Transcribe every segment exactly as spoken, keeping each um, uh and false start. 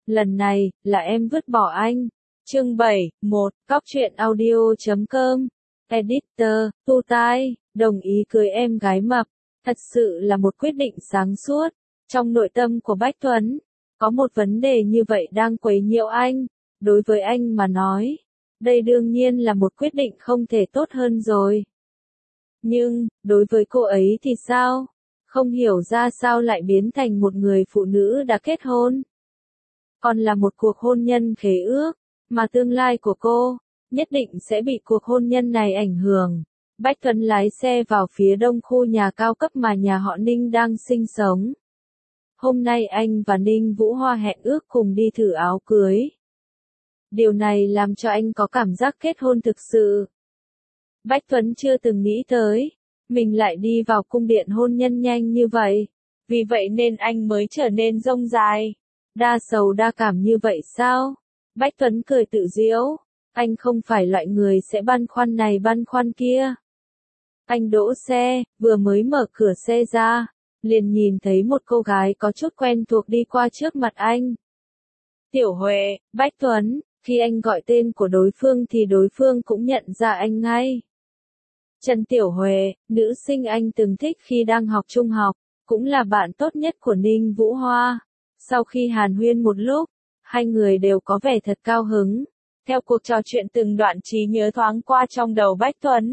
lần này, là em vứt bỏ anh. Chương bảy, một, Cóc truyện audio chấm com. Editor, tu tai, đồng ý cưới em gái mập. Thật sự là một quyết định sáng suốt. Trong nội tâm của Bách Tuấn, có một vấn đề như vậy đang quấy nhiễu anh. Đối với anh mà nói, đây đương nhiên là một quyết định không thể tốt hơn rồi. Nhưng, đối với cô ấy thì sao? Không hiểu ra sao lại biến thành một người phụ nữ đã kết hôn. Còn là một cuộc hôn nhân khế ước, mà tương lai của cô, nhất định sẽ bị cuộc hôn nhân này ảnh hưởng. Bách Tuấn lái xe vào phía đông khu nhà cao cấp mà nhà họ Ninh đang sinh sống. Hôm nay anh và Ninh Vũ Hoa hẹn ước cùng đi thử áo cưới. Điều này làm cho anh có cảm giác kết hôn thực sự. Bách Tuấn chưa từng nghĩ tới, mình lại đi vào cung điện hôn nhân nhanh như vậy. Vì vậy nên anh mới trở nên rông dài. Đa sầu đa cảm như vậy sao? Bách Tuấn cười tự giễu. Anh không phải loại người sẽ băn khoăn này băn khoăn kia. Anh đỗ xe, vừa mới mở cửa xe ra, liền nhìn thấy một cô gái có chút quen thuộc đi qua trước mặt anh. Tiểu Huệ, Bách Tuấn, khi anh gọi tên của đối phương thì đối phương cũng nhận ra anh ngay. Trần Tiểu Huệ, nữ sinh anh từng thích khi đang học trung học, cũng là bạn tốt nhất của Ninh Vũ Hoa. Sau khi hàn huyên một lúc, hai người đều có vẻ thật cao hứng. Theo cuộc trò chuyện từng đoạn trí nhớ thoáng qua trong đầu Bách Tuấn.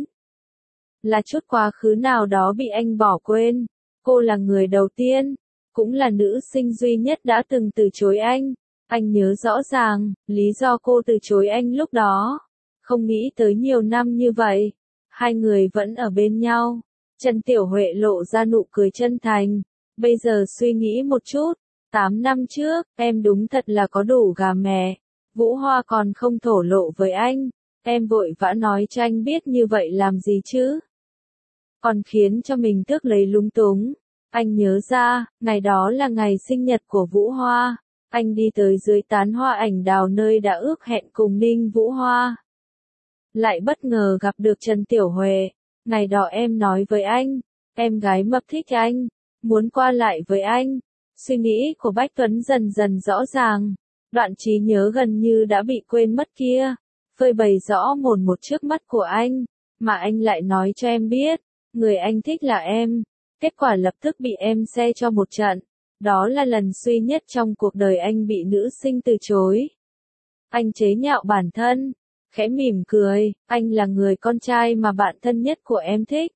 Là chút quá khứ nào đó bị anh bỏ quên. Cô là người đầu tiên, cũng là nữ sinh duy nhất đã từng từ chối anh. Anh nhớ rõ ràng, lý do cô từ chối anh lúc đó. Không nghĩ tới nhiều năm như vậy, hai người vẫn ở bên nhau. Trần Tiểu Huệ lộ ra nụ cười chân thành. Bây giờ suy nghĩ một chút, tám năm trước, em đúng thật là có đủ gà mè. Vũ Hoa còn không thổ lộ với anh, em vội vã nói cho anh biết như vậy làm gì chứ? Còn khiến cho mình tước lấy lúng túng. Anh nhớ ra, ngày đó là ngày sinh nhật của Vũ Hoa. Anh đi tới dưới tán hoa ảnh đào nơi đã ước hẹn cùng Ninh Vũ Hoa. Lại bất ngờ gặp được Trần Tiểu Huệ. Ngày đó em nói với anh, em gái mập thích anh, muốn qua lại với anh. Suy nghĩ của Bách Tuấn dần dần rõ ràng. Đoạn trí nhớ gần như đã bị quên mất kia, phơi bày rõ mồn một trước mắt của anh, mà anh lại nói cho em biết, người anh thích là em. Kết quả lập tức bị em xe cho một trận. Đó là lần duy nhất trong cuộc đời anh bị nữ sinh từ chối. Anh chế nhạo bản thân, khẽ mỉm cười, anh là người con trai mà bạn thân nhất của em thích.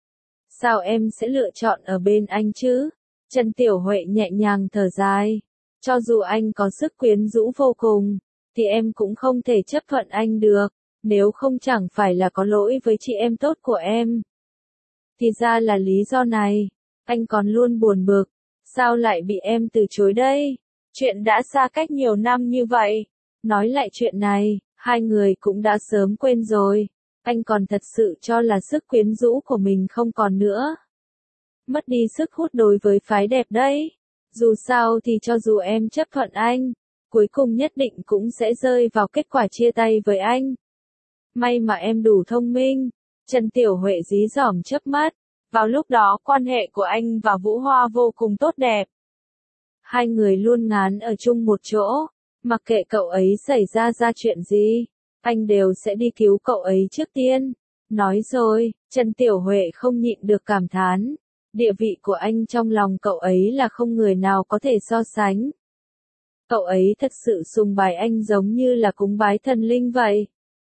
Sao em sẽ lựa chọn ở bên anh chứ? Trần Tiểu Huệ nhẹ nhàng thở dài. Cho dù anh có sức quyến rũ vô cùng, thì em cũng không thể chấp thuận anh được, nếu không chẳng phải là có lỗi với chị em tốt của em. Thì ra là lý do này, anh còn luôn buồn bực, sao lại bị em từ chối đây? Chuyện đã xa cách nhiều năm như vậy, nói lại chuyện này, hai người cũng đã sớm quên rồi, anh còn thật sự cho là sức quyến rũ của mình không còn nữa. Mất đi sức hút đối với phái đẹp đấy. Dù sao thì cho dù em chấp thuận anh, cuối cùng nhất định cũng sẽ rơi vào kết quả chia tay với anh. May mà em đủ thông minh. Trần Tiểu Huệ dí dỏm chớp mắt. Vào lúc đó quan hệ của anh và Vũ Hoa vô cùng tốt đẹp. Hai người luôn ngán ở chung một chỗ. Mặc kệ cậu ấy xảy ra ra chuyện gì, anh đều sẽ đi cứu cậu ấy trước tiên. Nói rồi, Trần Tiểu Huệ không nhịn được cảm thán. Địa vị của anh trong lòng cậu ấy là không người nào có thể so sánh. Cậu ấy thật sự sùng bái anh giống như là cúng bái thần linh vậy.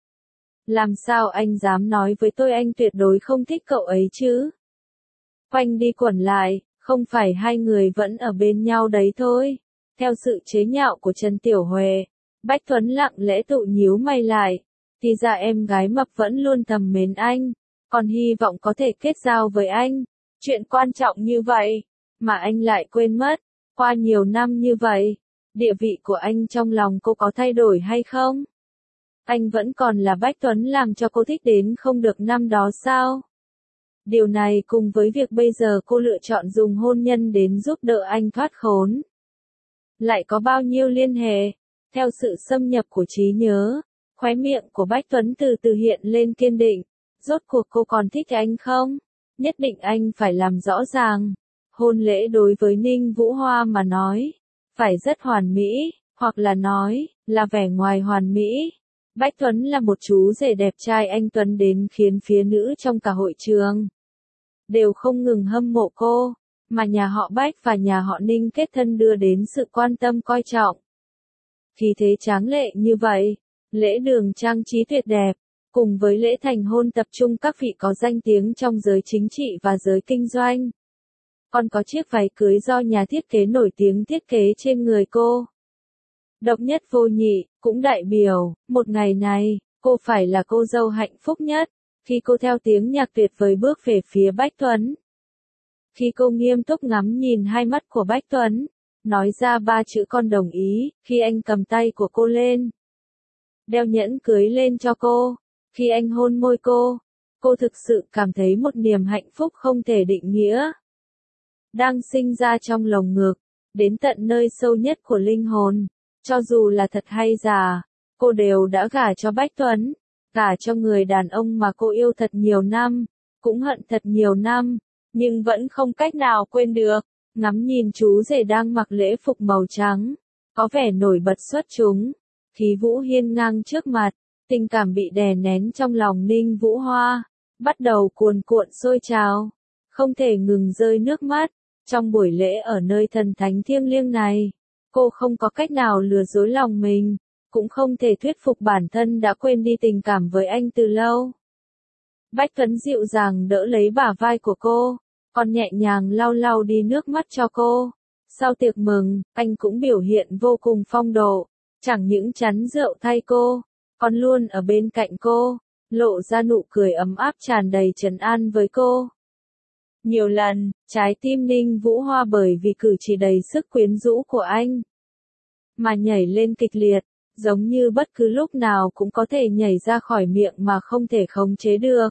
Làm sao anh dám nói với tôi anh tuyệt đối không thích cậu ấy chứ? Quanh đi quẩn lại, không phải hai người vẫn ở bên nhau đấy thôi. Theo sự chế nhạo của Trần Tiểu Huệ, Bách Tuấn lặng lẽ tụ nhíu mày lại. Thì ra em gái mập vẫn luôn thầm mến anh, còn hy vọng có thể kết giao với anh. Chuyện quan trọng như vậy, mà anh lại quên mất. Qua nhiều năm như vậy, địa vị của anh trong lòng cô có thay đổi hay không? Anh vẫn còn là Bách Tuấn làm cho cô thích đến không được năm đó sao? Điều này cùng với việc bây giờ cô lựa chọn dùng hôn nhân đến giúp đỡ anh thoát khốn. Lại có bao nhiêu liên hệ? Theo sự xâm nhập của trí nhớ, khóe miệng của Bách Tuấn từ từ hiện lên kiên định. Rốt cuộc cô còn thích anh không? Nhất định anh phải làm rõ ràng. Hôn lễ đối với Ninh Vũ Hoa mà nói, phải rất hoàn mỹ, hoặc là nói, là vẻ ngoài hoàn mỹ. Bách Tuấn là một chú rể đẹp trai anh Tuấn đến khiến phía nữ trong cả hội trường đều không ngừng hâm mộ cô, mà nhà họ Bách và nhà họ Ninh kết thân đưa đến sự quan tâm coi trọng. Khí thế tráng lệ như vậy, lễ đường trang trí tuyệt đẹp, cùng với lễ thành hôn tập trung các vị có danh tiếng trong giới chính trị và giới kinh doanh. Còn có chiếc váy cưới do nhà thiết kế nổi tiếng thiết kế trên người cô. Độc nhất vô nhị, cũng đại biểu, một ngày này, cô phải là cô dâu hạnh phúc nhất, khi cô theo tiếng nhạc tuyệt vời bước về phía Bách Tuấn. Khi cô nghiêm túc ngắm nhìn hai mắt của Bách Tuấn, nói ra ba chữ con đồng ý, khi anh cầm tay của cô lên, đeo nhẫn cưới lên cho cô, khi anh hôn môi cô, cô thực sự cảm thấy một niềm hạnh phúc không thể định nghĩa đang sinh ra trong lồng ngực, đến tận nơi sâu nhất của linh hồn. Cho dù là thật hay giả, cô đều đã gả cho Bách Tuấn, gả cho người đàn ông mà cô yêu thật nhiều năm, cũng hận thật nhiều năm, nhưng vẫn không cách nào quên được. Ngắm nhìn chú rể đang mặc lễ phục màu trắng, có vẻ nổi bật xuất chúng, khí vũ hiên ngang trước mặt, tình cảm bị đè nén trong lòng Ninh Vũ Hoa, bắt đầu cuồn cuộn sôi trào, không thể ngừng rơi nước mắt. Trong buổi lễ ở nơi thần thánh thiêng liêng này, cô không có cách nào lừa dối lòng mình, cũng không thể thuyết phục bản thân đã quên đi tình cảm với anh từ lâu. Bách Tuấn dịu dàng đỡ lấy bả vai của cô, còn nhẹ nhàng lau lau đi nước mắt cho cô. Sau tiệc mừng, anh cũng biểu hiện vô cùng phong độ, chẳng những chắn rượu thay cô, còn luôn ở bên cạnh cô, lộ ra nụ cười ấm áp tràn đầy trấn an với cô. Nhiều lần, trái tim Ninh Vũ Hoa bởi vì cử chỉ đầy sức quyến rũ của anh mà nhảy lên kịch liệt, giống như bất cứ lúc nào cũng có thể nhảy ra khỏi miệng mà không thể khống chế được.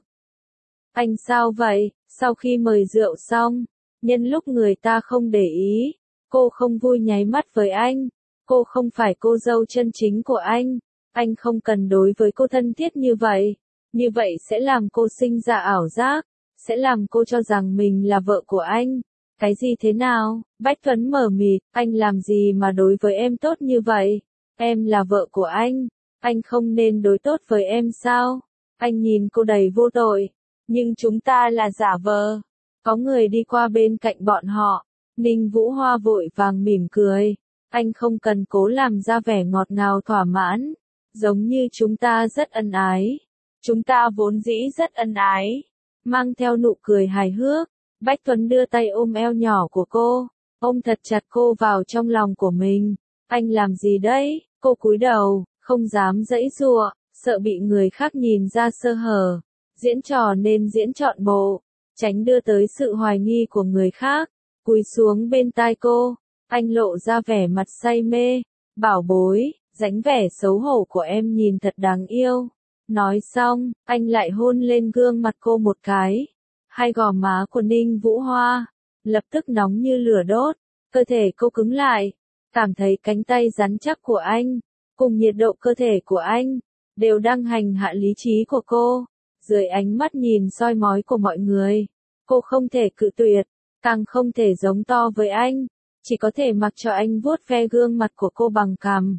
Anh sao vậy? Sau khi mời rượu xong, nhân lúc người ta không để ý, cô không vui nháy mắt với anh. Cô không phải cô dâu chân chính của anh, anh không cần đối với cô thân thiết như vậy. Như vậy sẽ làm cô sinh ra ảo giác, sẽ làm cô cho rằng mình là vợ của anh. Cái gì thế nào? Bách Tuấn mờ mịt, anh làm gì mà đối với em tốt như vậy? Em là vợ của anh, anh không nên đối tốt với em sao? Anh nhìn cô đầy vô tội, nhưng chúng ta là giả vờ. Có người đi qua bên cạnh bọn họ, Ninh Vũ Hoa vội vàng mỉm cười. Anh không cần cố làm ra vẻ ngọt ngào thỏa mãn, giống như chúng ta rất ân ái. Chúng ta vốn dĩ rất ân ái. Mang theo nụ cười hài hước, Bách Tuấn đưa tay ôm eo nhỏ của cô, ôm thật chặt cô vào trong lòng của mình. Anh làm gì đấy? Cô cúi đầu, không dám giãy giụa, sợ bị người khác nhìn ra sơ hở. Diễn trò nên diễn trọn bộ, tránh đưa tới sự hoài nghi của người khác. Cúi xuống bên tai cô, anh lộ ra vẻ mặt say mê. Bảo bối, dáng vẻ xấu hổ của em nhìn thật đáng yêu. Nói xong, anh lại hôn lên gương mặt cô một cái. Hai gò má của Ninh Vũ Hoa lập tức nóng như lửa đốt, cơ thể cô cứng lại, cảm thấy cánh tay rắn chắc của anh, cùng nhiệt độ cơ thể của anh, đều đang hành hạ lý trí của cô. Dưới ánh mắt nhìn soi mói của mọi người, cô không thể cự tuyệt, càng không thể giống to với anh, chỉ có thể mặc cho anh vuốt ve gương mặt của cô bằng cằm,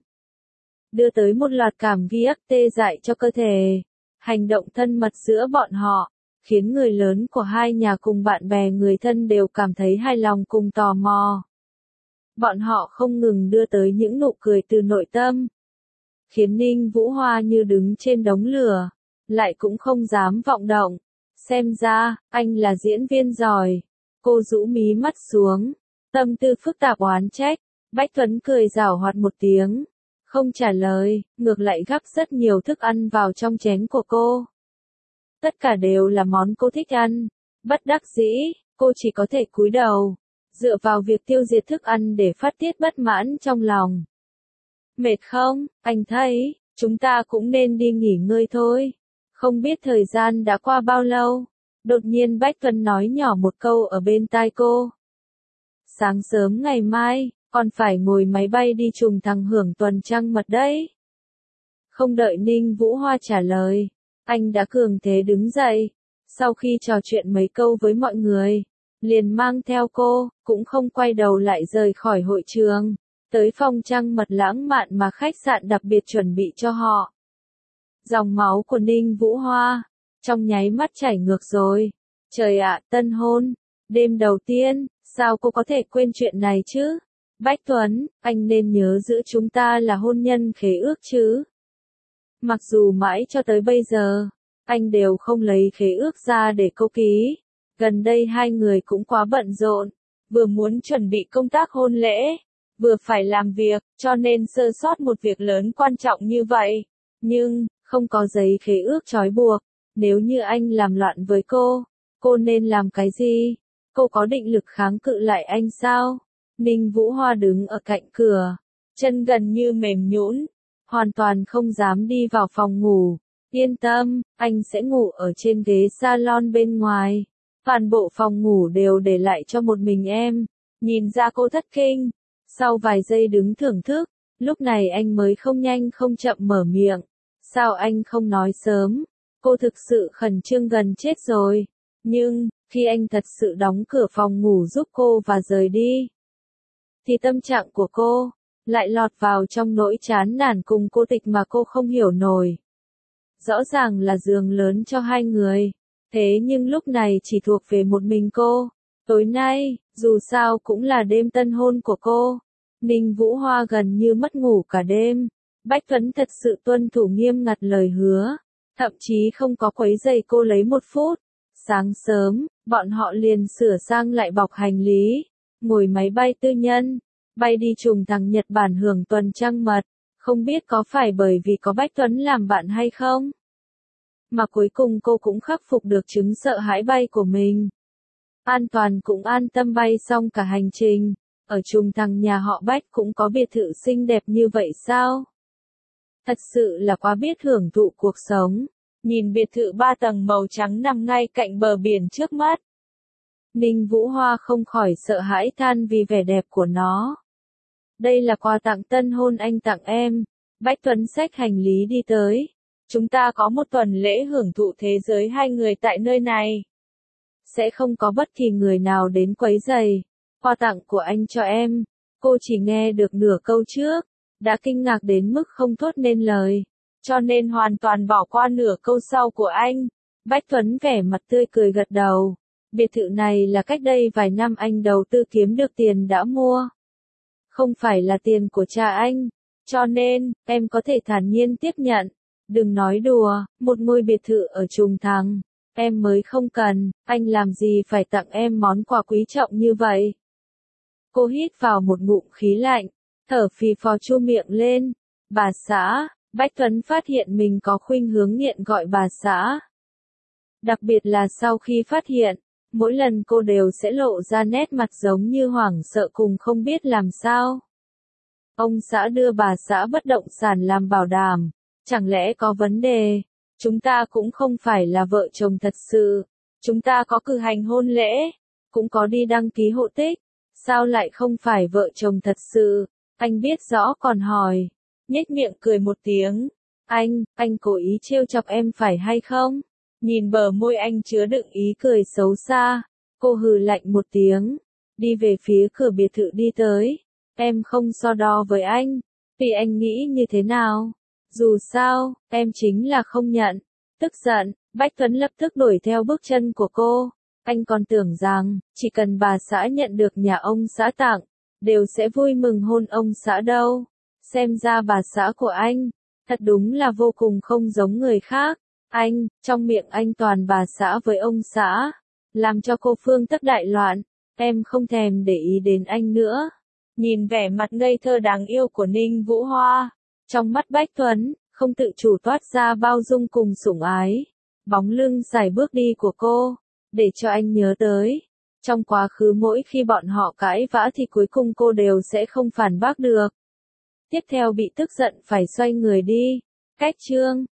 đưa tới một loạt cảm giác tê dại cho cơ thể. Hành động thân mật giữa bọn họ khiến người lớn của hai nhà cùng bạn bè người thân đều cảm thấy hài lòng cùng tò mò. Bọn họ không ngừng đưa tới những nụ cười từ nội tâm, khiến Ninh Vũ Hoa như đứng trên đống lửa, lại cũng không dám vọng động. Xem ra, anh là diễn viên giỏi. Cô rũ mí mắt xuống, tâm tư phức tạp oán trách. Bách Tuấn cười giảo hoạt một tiếng, không trả lời, ngược lại gắp rất nhiều thức ăn vào trong chén của cô. Tất cả đều là món cô thích ăn. Bất đắc dĩ, cô chỉ có thể cúi đầu, dựa vào việc tiêu diệt thức ăn để phát tiết bất mãn trong lòng. Mệt không? Anh thấy, chúng ta cũng nên đi nghỉ ngơi thôi. Không biết thời gian đã qua bao lâu. Đột nhiên Bách Tuấn nói nhỏ một câu ở bên tai cô. Sáng sớm ngày mai, còn phải ngồi máy bay đi trùng thằng hưởng tuần trăng mật đấy. Không đợi Ninh Vũ Hoa trả lời, anh đã cường thế đứng dậy. Sau khi trò chuyện mấy câu với mọi người, liền mang theo cô, cũng không quay đầu lại rời khỏi hội trường. tới phòng trăng mật lãng mạn mà khách sạn đặc biệt chuẩn bị cho họ. Dòng máu của Ninh Vũ Hoa, trong nháy mắt chảy ngược rồi. Trời ạ, tân hôn, đêm đầu tiên, sao cô có thể quên chuyện này chứ? Bách Tuấn, anh nên nhớ giữ chúng ta là hôn nhân khế ước chứ. Mặc dù mãi cho tới bây giờ, anh đều không lấy khế ước ra để cô ký. Gần đây hai người cũng quá bận rộn, vừa muốn chuẩn bị công tác hôn lễ, vừa phải làm việc, cho nên sơ sót một việc lớn quan trọng như vậy. Nhưng, không có giấy khế ước trói buộc, nếu như anh làm loạn với cô, cô nên làm cái gì? Cô có định lực kháng cự lại anh sao? Ninh Vũ Hoa đứng ở cạnh cửa, chân gần như mềm nhũn, hoàn toàn không dám đi vào phòng ngủ. Yên tâm, anh sẽ ngủ ở trên ghế salon bên ngoài. Toàn bộ phòng ngủ đều để lại cho một mình em. Nhìn ra cô thất kinh. Sau vài giây đứng thưởng thức, lúc này anh mới không nhanh không chậm mở miệng. Sao anh không nói sớm? Cô thực sự khẩn trương gần chết rồi. Nhưng, khi anh thật sự đóng cửa phòng ngủ giúp cô và rời đi, thì tâm trạng của cô lại lọt vào trong nỗi chán nản cùng cô tịch mà cô không hiểu nổi. Rõ ràng là giường lớn cho hai người, thế nhưng lúc này chỉ thuộc về một mình cô. Tối nay, dù sao cũng là đêm tân hôn của cô. Ninh Vũ Hoa gần như mất ngủ cả đêm. Bách Tuấn thật sự tuân thủ nghiêm ngặt lời hứa, thậm chí không có quấy rầy cô lấy một phút. Sáng sớm, bọn họ liền sửa sang lại bọc hành lý, ngồi máy bay tư nhân, bay đi trùng thẳng Nhật Bản hưởng tuần trăng mật. Không biết có phải bởi vì có Bách Tuấn làm bạn hay không, mà cuối cùng cô cũng khắc phục được chứng sợ hãi bay của mình. An toàn cũng an tâm bay xong cả hành trình. Ở trùng thẳng nhà họ Bách cũng có biệt thự xinh đẹp như vậy sao? Thật sự là quá biết hưởng thụ cuộc sống. Nhìn biệt thự ba tầng màu trắng nằm ngay cạnh bờ biển trước mắt, Ninh Vũ Hoa không khỏi sợ hãi than vì vẻ đẹp của nó. Đây là quà tặng tân hôn anh tặng em. Bách Tuấn xách hành lý đi tới. Chúng ta có một tuần lễ hưởng thụ thế giới hai người tại nơi này. Sẽ không có bất kỳ người nào đến quấy rầy. Quà tặng của anh cho em. Cô chỉ nghe được nửa câu trước, đã kinh ngạc đến mức không thốt nên lời, cho nên hoàn toàn bỏ qua nửa câu sau của anh. Bách Tuấn vẻ mặt tươi cười gật đầu. Biệt thự này là cách đây vài năm anh đầu tư kiếm được tiền đã mua. Không phải là tiền của cha anh. Cho nên, em có thể thản nhiên tiếp nhận. Đừng nói đùa, một ngôi biệt thự ở trùng thẳng, em mới không cần, anh làm gì phải tặng em món quà quý trọng như vậy. Cô hít vào một ngụm khí lạnh, thở phì phò chu miệng lên. Bà xã, Bách Tuấn phát hiện mình có khuynh hướng nghiện gọi bà xã. Đặc biệt là sau khi phát hiện, mỗi lần cô đều sẽ lộ ra nét mặt giống như hoảng sợ cùng không biết làm sao. Ông xã đưa bà xã bất động sản làm bảo đảm. Chẳng lẽ có vấn đề? Chúng ta cũng không phải là vợ chồng thật sự. Chúng ta có cử hành hôn lễ, cũng có đi đăng ký hộ tịch. Sao lại không phải vợ chồng thật sự? Anh biết rõ còn hỏi. Nhếch miệng cười một tiếng. Anh, anh cố ý trêu chọc em phải hay không? Nhìn bờ môi anh chứa đựng ý cười xấu xa. Cô hừ lạnh một tiếng. Đi về phía cửa biệt thự đi tới. Em không so đo với anh. Vì anh nghĩ như thế nào? Dù sao, em chính là không nhận. Tức giận, Bách Tuấn lập tức đuổi theo bước chân của cô. Anh còn tưởng rằng, chỉ cần bà xã nhận được nhà ông xã tặng, đều sẽ vui mừng hôn ông xã đâu. Xem ra bà xã của anh, thật đúng là vô cùng không giống người khác. Anh, trong miệng anh toàn bà xã với ông xã, làm cho cô Phương Tắc đại loạn. Em không thèm để ý đến anh nữa. Nhìn vẻ mặt ngây thơ đáng yêu của Ninh Vũ Hoa, trong mắt Bách Tuấn, không tự chủ toát ra bao dung cùng sủng ái. Bóng lưng dài bước đi của cô, để cho anh nhớ tới. Trong quá khứ mỗi khi bọn họ cãi vã thì cuối cùng cô đều sẽ không phản bác được. Tiếp theo bị tức giận phải xoay người đi. Cách chương